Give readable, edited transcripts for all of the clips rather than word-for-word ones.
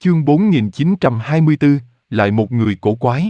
Chương 4924, lại một người cổ quái.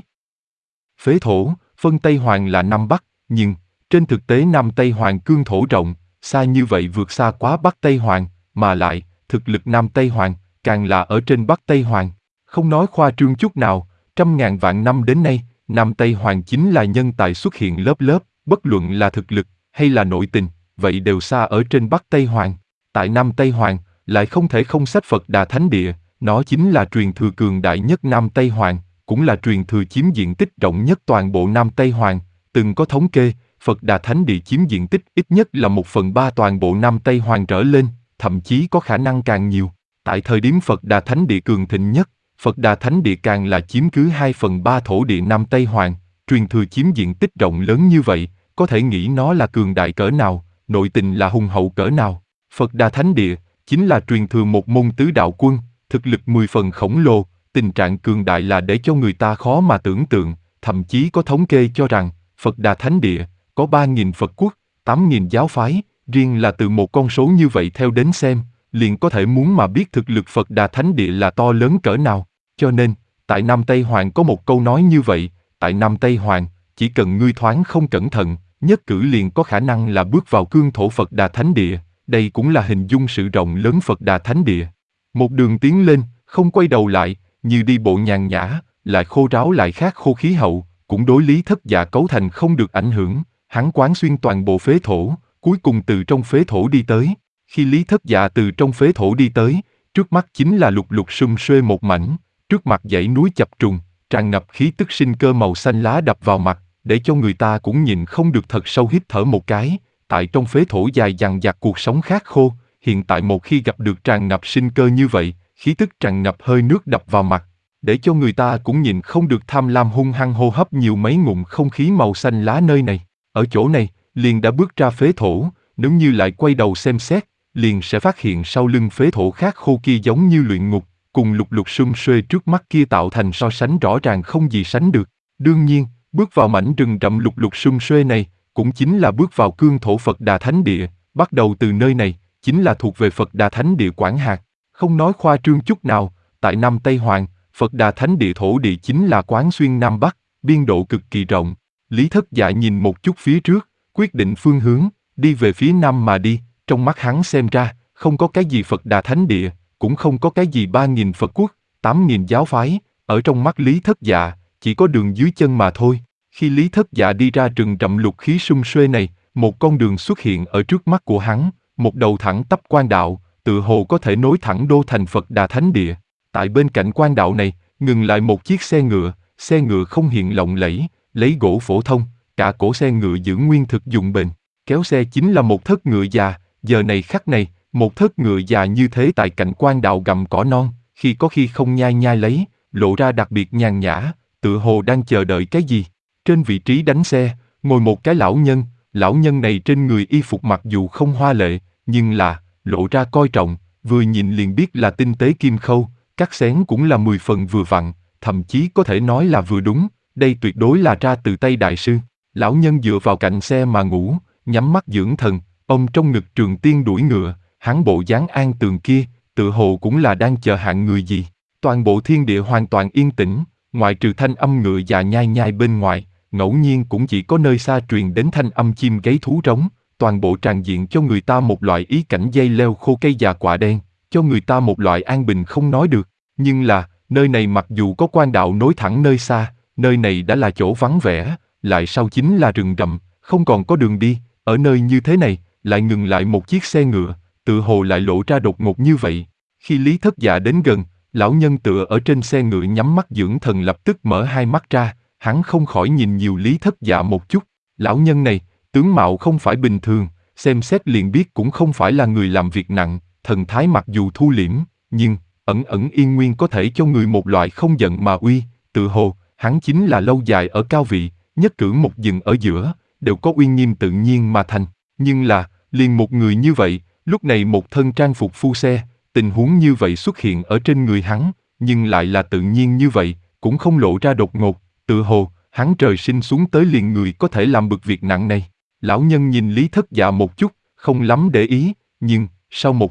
Phế thổ, phân Tây Hoàng là Nam Bắc, nhưng, trên thực tế Nam Tây Hoàng cương thổ rộng, xa như vậy vượt xa quá Bắc Tây Hoàng, mà lại, thực lực Nam Tây Hoàng, càng là ở trên Bắc Tây Hoàng. Không nói khoa trương chút nào, trăm ngàn vạn năm đến nay, Nam Tây Hoàng chính là nhân tài xuất hiện lớp lớp, bất luận là thực lực, hay là nội tình, vậy đều xa ở trên Bắc Tây Hoàng. Tại Nam Tây Hoàng, lại không thể không sách Phật Đà Thánh Địa. Nó chính là truyền thừa cường đại nhất Nam Tây Hoàng, cũng là truyền thừa chiếm diện tích rộng nhất toàn bộ Nam Tây Hoàng. Từng có thống kê, Phật Đà Thánh Địa chiếm diện tích ít nhất là 1/3 toàn bộ Nam Tây Hoàng trở lên, thậm chí có khả năng càng nhiều. Tại thời điểm Phật Đà Thánh Địa cường thịnh nhất, Phật Đà Thánh Địa càng là chiếm cứ 2/3 thổ địa Nam Tây Hoàng, truyền thừa chiếm diện tích rộng lớn như vậy, có thể nghĩ nó là cường đại cỡ nào, nội tình là hùng hậu cỡ nào. Phật Đà Thánh Địa chính là truyền thừa một môn tứ đạo quân, thực lực 10 phần khổng lồ, tình trạng cường đại là để cho người ta khó mà tưởng tượng, thậm chí có thống kê cho rằng, Phật Đà Thánh Địa, có 3.000 Phật quốc, 8.000 giáo phái, riêng là từ một con số như vậy theo đến xem, liền có thể muốn mà biết thực lực Phật Đà Thánh Địa là to lớn cỡ nào. Cho nên, tại Nam Tây Hoàng có một câu nói như vậy, tại Nam Tây Hoàng, chỉ cần ngươi thoáng không cẩn thận, nhất cử liền có khả năng là bước vào cương thổ Phật Đà Thánh Địa, đây cũng là hình dung sự rộng lớn Phật Đà Thánh Địa. Một đường tiến lên, không quay đầu lại, như đi bộ nhàn nhã, lại khô ráo lại khác khô khí hậu, cũng đối Lý Thất Dạ cấu thành không được ảnh hưởng, hắn quán xuyên toàn bộ phế thổ, cuối cùng từ trong phế thổ đi tới. Khi Lý Thất Dạ từ trong phế thổ đi tới, trước mắt chính là lục lục sum xuê một mảnh, trước mặt dãy núi chập trùng, tràn ngập khí tức sinh cơ màu xanh lá đập vào mặt, để cho người ta cũng nhìn không được thật sâu hít thở một cái. Tại trong phế thổ dài dằng dặc cuộc sống khát khô, hiện tại một khi gặp được tràn ngập sinh cơ như vậy, khí tức tràn ngập hơi nước đập vào mặt, để cho người ta cũng nhìn không được tham lam hung hăng hô hấp nhiều mấy ngụm không khí màu xanh lá nơi này. Ở chỗ này, liền đã bước ra phế thổ, nếu như lại quay đầu xem xét, liền sẽ phát hiện sau lưng phế thổ khát khô kia giống như luyện ngục, cùng lục lục sum xuê trước mắt kia tạo thành so sánh rõ ràng không gì sánh được. Đương nhiên, bước vào mảnh rừng rậm lục lục sum xuê này, cũng chính là bước vào cương thổ Phật Đà Thánh Địa, bắt đầu từ nơi này, chính là thuộc về Phật Đà Thánh Địa quản hạt. Không nói khoa trương chút nào, tại Nam Tây Hoàng, Phật Đà Thánh Địa thổ địa chính là quán xuyên Nam Bắc, biên độ cực kỳ rộng. Lý Thất Dạ nhìn một chút phía trước, quyết định phương hướng, đi về phía Nam mà đi, trong mắt hắn xem ra, không có cái gì Phật Đà Thánh Địa, cũng không có cái gì 3.000 Phật quốc, 8.000 giáo phái, ở trong mắt Lý Thất Dạ, chỉ có đường dưới chân mà thôi. Khi Lý Thất Dạ đi ra rừng rậm lục khí sum xuê này, một con đường xuất hiện ở trước mắt của hắn, một đầu thẳng tắp quan đạo, tựa hồ có thể nối thẳng đô thành Phật Đà Thánh Địa. Tại bên cạnh quan đạo này, ngừng lại một chiếc xe ngựa không hiện lộng lẫy, lấy gỗ phổ thông, cả cổ xe ngựa giữ nguyên thực dụng bền. Kéo xe chính là một thất ngựa già, giờ này khắc này, một thất ngựa già như thế tại cạnh quan đạo gặm cỏ non, khi có khi không nhai nhai lấy, lộ ra đặc biệt nhàn nhã, tựa hồ đang chờ đợi cái gì. Trên vị trí đánh xe, ngồi một cái lão nhân này trên người y phục mặc dù không hoa lệ, nhưng là, lộ ra coi trọng, vừa nhìn liền biết là tinh tế kim khâu, cắt xén cũng là 10 phần vừa vặn, thậm chí có thể nói là vừa đúng, đây tuyệt đối là ra từ tay đại sư. Lão nhân dựa vào cạnh xe mà ngủ, nhắm mắt dưỡng thần, ông trong ngực trường tiên đuổi ngựa, hắn bộ dáng an tường kia, tựa hồ cũng là đang chờ hạng người gì. Toàn bộ thiên địa hoàn toàn yên tĩnh, ngoại trừ thanh âm ngựa già nhai nhai bên ngoài, ngẫu nhiên cũng chỉ có nơi xa truyền đến thanh âm chim gáy thú trống, toàn bộ tràn diện cho người ta một loại ý cảnh dây leo khô cây già quả đen, cho người ta một loại an bình không nói được. Nhưng là, nơi này mặc dù có quan đạo nối thẳng nơi xa, nơi này đã là chỗ vắng vẻ, lại sau chính là rừng rậm, không còn có đường đi, ở nơi như thế này, lại ngừng lại một chiếc xe ngựa, tựa hồ lại lộ ra đột ngột như vậy. Khi Lý Thất Dạ đến gần, lão nhân tựa ở trên xe ngựa nhắm mắt dưỡng thần lập tức mở hai mắt ra, hắn không khỏi nhìn nhiều Lý Thất Dạ một chút. Lão nhân này, tướng mạo không phải bình thường, xem xét liền biết cũng không phải là người làm việc nặng, thần thái mặc dù thu liễm, nhưng ẩn ẩn yên nguyên có thể cho người một loại không giận mà uy, tự hồ hắn chính là lâu dài ở cao vị, nhất cử một dừng ở giữa, đều có uy nghiêm tự nhiên mà thành. Nhưng là, liền một người như vậy, lúc này một thân trang phục phu xe, tình huống như vậy xuất hiện ở trên người hắn, nhưng lại là tự nhiên như vậy, cũng không lộ ra đột ngột, tự hồ hắn trời sinh xuống tới liền người có thể làm bực việc nặng này. Lão nhân nhìn Lý Thất Dạ một chút, không lắm để ý, nhưng sau một khắc,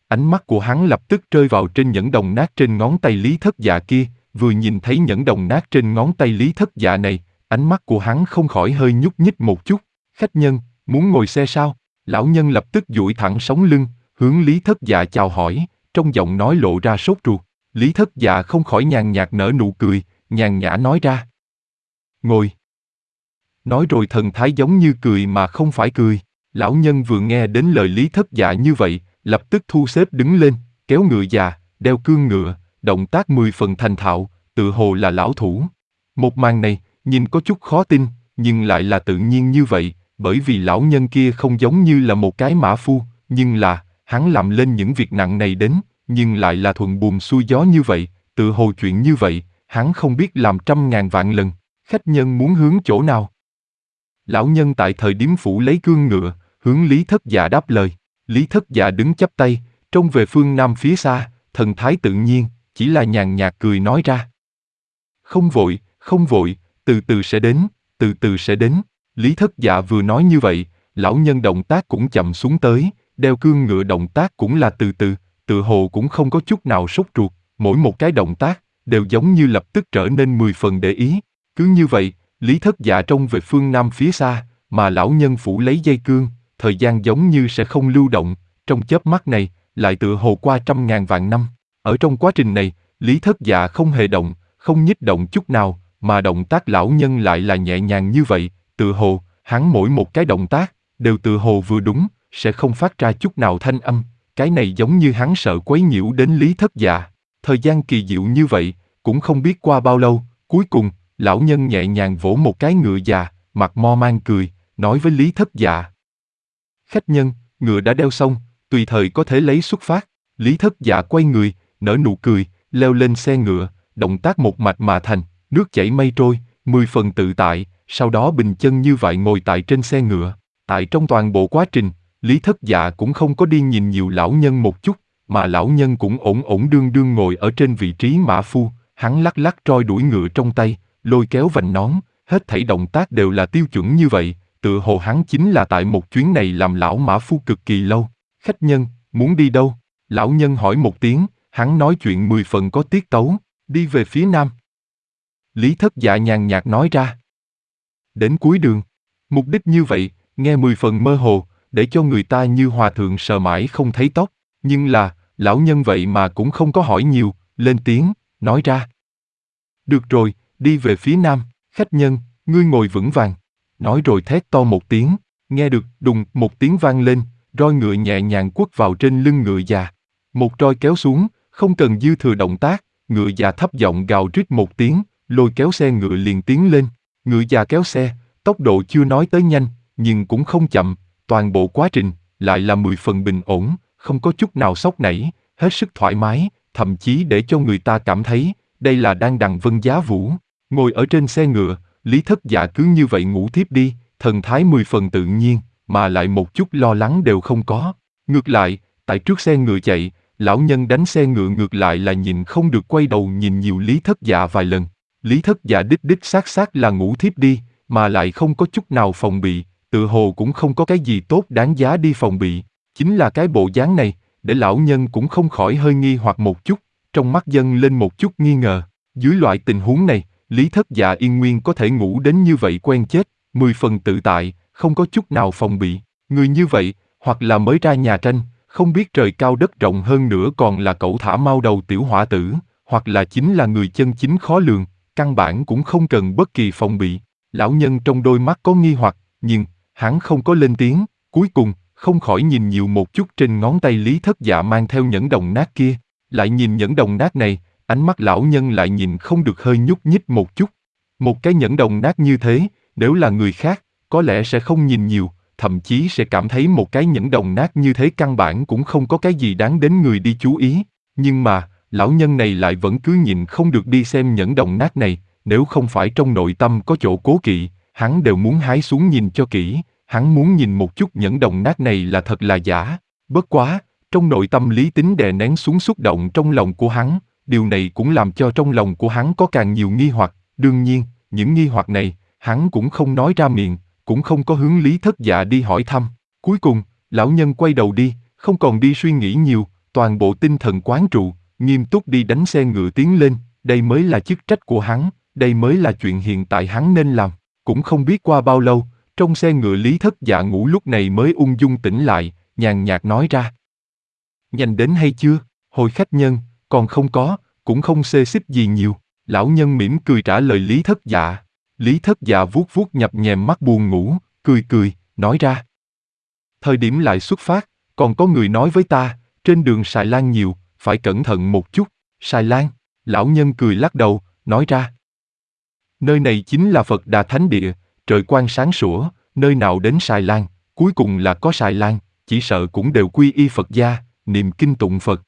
Ánh mắt của hắn lập tức rơi vào trên nhẫn đồng nát trên ngón tay Lý Thất Dạ kia, vừa nhìn thấy nhẫn đồng nát trên ngón tay Lý Thất Dạ này, ánh mắt của hắn không khỏi hơi nhúc nhích một chút. Khách nhân, muốn ngồi xe sao? Lão nhân lập tức duỗi thẳng sống lưng, hướng Lý Thất Dạ chào hỏi, trong giọng nói lộ ra sốt ruột. Lý Thất Dạ không khỏi nhàn nhạt nở nụ cười, nhàn nhã nói ra. Ngồi. Nói rồi thần thái giống như cười mà không phải cười. Lão nhân vừa nghe đến lời Lý Thất Dạ như vậy, lập tức thu xếp đứng lên, kéo ngựa già, đeo cương ngựa, động tác 10 phần thành thạo, tự hồ là lão thủ. Một màn này, nhìn có chút khó tin, nhưng lại là tự nhiên như vậy, bởi vì lão nhân kia không giống như là một cái mã phu, nhưng là, hắn làm lên những việc nặng này đến, nhưng lại là thuận buồm xuôi gió như vậy, tự hồ chuyện như vậy, hắn không biết làm trăm ngàn vạn lần. Khách nhân muốn hướng chỗ nào? Lão nhân tại thời điếm phủ lấy cương ngựa, hướng Lý Thất Dạ đáp lời. Lý Thất Dạ đứng chắp tay, trông về phương nam phía xa, thần thái tự nhiên, chỉ là nhàn nhạt cười nói ra. Không vội, không vội, từ từ sẽ đến, từ từ sẽ đến. Lý Thất Dạ vừa nói như vậy, lão nhân động tác cũng chậm xuống tới, đeo cương ngựa động tác cũng là từ từ, tự hồ cũng không có chút nào sốt ruột, mỗi một cái động tác, đều giống như lập tức trở nên 10 phần để ý. Cứ như vậy, Lý Thất Dạ trông về phương nam phía xa, mà lão nhân phủ lấy dây cương, thời gian giống như sẽ không lưu động, trong chớp mắt này, lại tựa hồ qua trăm ngàn vạn năm. Ở trong quá trình này, Lý Thất Dạ không hề động, không nhích động chút nào, mà động tác lão nhân lại là nhẹ nhàng như vậy, tựa hồ, hắn mỗi một cái động tác, đều tựa hồ vừa đúng, sẽ không phát ra chút nào thanh âm, cái này giống như hắn sợ quấy nhiễu đến Lý Thất Dạ. Thời gian kỳ diệu như vậy, cũng không biết qua bao lâu, cuối cùng, lão nhân nhẹ nhàng vỗ một cái ngựa già, mặt mo mang cười, nói với Lý Thất Dạ. Khách nhân, ngựa đã đeo xong, tùy thời có thể lấy xuất phát. Lý Thất Dạ quay người, nở nụ cười, leo lên xe ngựa, động tác một mạch mà thành, nước chảy mây trôi, 10 phần tự tại, sau đó bình chân như vậy ngồi tại trên xe ngựa. Tại trong toàn bộ quá trình, Lý Thất Dạ cũng không có đi nhìn nhiều lão nhân một chút, mà lão nhân cũng ổn ổn đương đương ngồi ở trên vị trí mã phu, hắn lắc lắc roi đuổi ngựa trong tay, lôi kéo vành nón, hết thảy động tác đều là tiêu chuẩn như vậy, tựa hồ hắn chính là tại một chuyến này làm lão mã phu cực kỳ lâu. Khách nhân, muốn đi đâu? Lão nhân hỏi một tiếng, hắn nói chuyện 10 phần có tiết tấu, đi về phía nam. Lý Thất Dạ nhàn nhạt nói ra. Đến cuối đường, mục đích như vậy, nghe 10 phần mơ hồ, để cho người ta như hòa thượng sờ mãi không thấy tóc, nhưng là, lão nhân vậy mà cũng không có hỏi nhiều, lên tiếng, nói ra. Được rồi, đi về phía nam, khách nhân, ngươi ngồi vững vàng. Nói rồi thét to một tiếng, nghe được đùng một tiếng vang lên, roi ngựa nhẹ nhàng quất vào trên lưng ngựa già. Một roi kéo xuống, không cần dư thừa động tác, ngựa già thấp giọng gào rít một tiếng, lôi kéo xe ngựa liền tiến lên. Ngựa già kéo xe, tốc độ chưa nói tới nhanh, nhưng cũng không chậm, toàn bộ quá trình lại là 10 phần bình ổn, không có chút nào sốc nảy, hết sức thoải mái, thậm chí để cho người ta cảm thấy đây là đang đằng vân giá vũ. Ngồi ở trên xe ngựa, Lý Thất Dạ cứ như vậy ngủ thiếp đi, thần thái 10 phần tự nhiên, mà lại một chút lo lắng đều không có. Ngược lại, tại trước xe ngựa chạy, lão nhân đánh xe ngựa ngược lại là nhìn không được quay đầu nhìn nhiều Lý Thất Dạ vài lần. Lý Thất Dạ đích đích xác là ngủ thiếp đi, mà lại không có chút nào phòng bị, tự hồ cũng không có cái gì tốt đáng giá đi phòng bị. Chính là cái bộ dáng này, để lão nhân cũng không khỏi hơi nghi hoặc một chút, trong mắt dâng lên một chút nghi ngờ. Dưới loại tình huống này, Lý Thất Dạ yên nguyên có thể ngủ đến như vậy quen chết, 10 phần tự tại, không có chút nào phòng bị. Người như vậy, hoặc là mới ra nhà tranh, không biết trời cao đất rộng hơn nữa còn là cẩu thả mau đầu tiểu hỏa tử, hoặc là chính là người chân chính khó lường, căn bản cũng không cần bất kỳ phòng bị. Lão nhân trong đôi mắt có nghi hoặc, nhưng hắn không có lên tiếng, cuối cùng không khỏi nhìn nhiều một chút trên ngón tay Lý Thất Dạ mang theo nhẫn đồng nát kia, lại nhìn nhẫn đồng nát này, ánh mắt lão nhân lại nhìn không được hơi nhúc nhích một chút. Một cái nhẫn đồng nát như thế, nếu là người khác, có lẽ sẽ không nhìn nhiều, thậm chí sẽ cảm thấy một cái nhẫn đồng nát như thế căn bản cũng không có cái gì đáng đến người đi chú ý. Nhưng mà, lão nhân này lại vẫn cứ nhìn không được đi xem nhẫn đồng nát này, nếu không phải trong nội tâm có chỗ cố kỵ, hắn đều muốn hái xuống nhìn cho kỹ, hắn muốn nhìn một chút nhẫn đồng nát này là thật là giả. Bất quá, trong nội tâm lý tính đè nén xuống xúc động trong lòng của hắn, điều này cũng làm cho trong lòng của hắn có càng nhiều nghi hoặc, đương nhiên, những nghi hoặc này, hắn cũng không nói ra miệng, cũng không có hướng Lý Thất Dạ đi hỏi thăm. Cuối cùng, lão nhân quay đầu đi, không còn đi suy nghĩ nhiều, toàn bộ tinh thần quán trụ, nghiêm túc đi đánh xe ngựa tiến lên, đây mới là chức trách của hắn, đây mới là chuyện hiện tại hắn nên làm. Cũng không biết qua bao lâu, trong xe ngựa Lý Thất Dạ ngủ lúc này mới ung dung tỉnh lại, nhàn nhạt nói ra. Nhanh đến hay chưa? Hồi khách nhân, còn không có, cũng không xê xích gì nhiều. Lão nhân mỉm cười trả lời Lý Thất Dạ. Lý Thất Dạ vuốt vuốt nhập nhèm mắt buồn ngủ, cười cười, nói ra. Thời điểm lại xuất phát, còn có người nói với ta, trên đường xài lan nhiều, phải cẩn thận một chút. Xài lan, lão nhân cười lắc đầu, nói ra. Nơi này chính là Phật Đà Thánh Địa, trời quang sáng sủa, nơi nào đến xài lan, cuối cùng là có xài lan, chỉ sợ cũng đều quy y Phật gia, niệm kinh tụng Phật,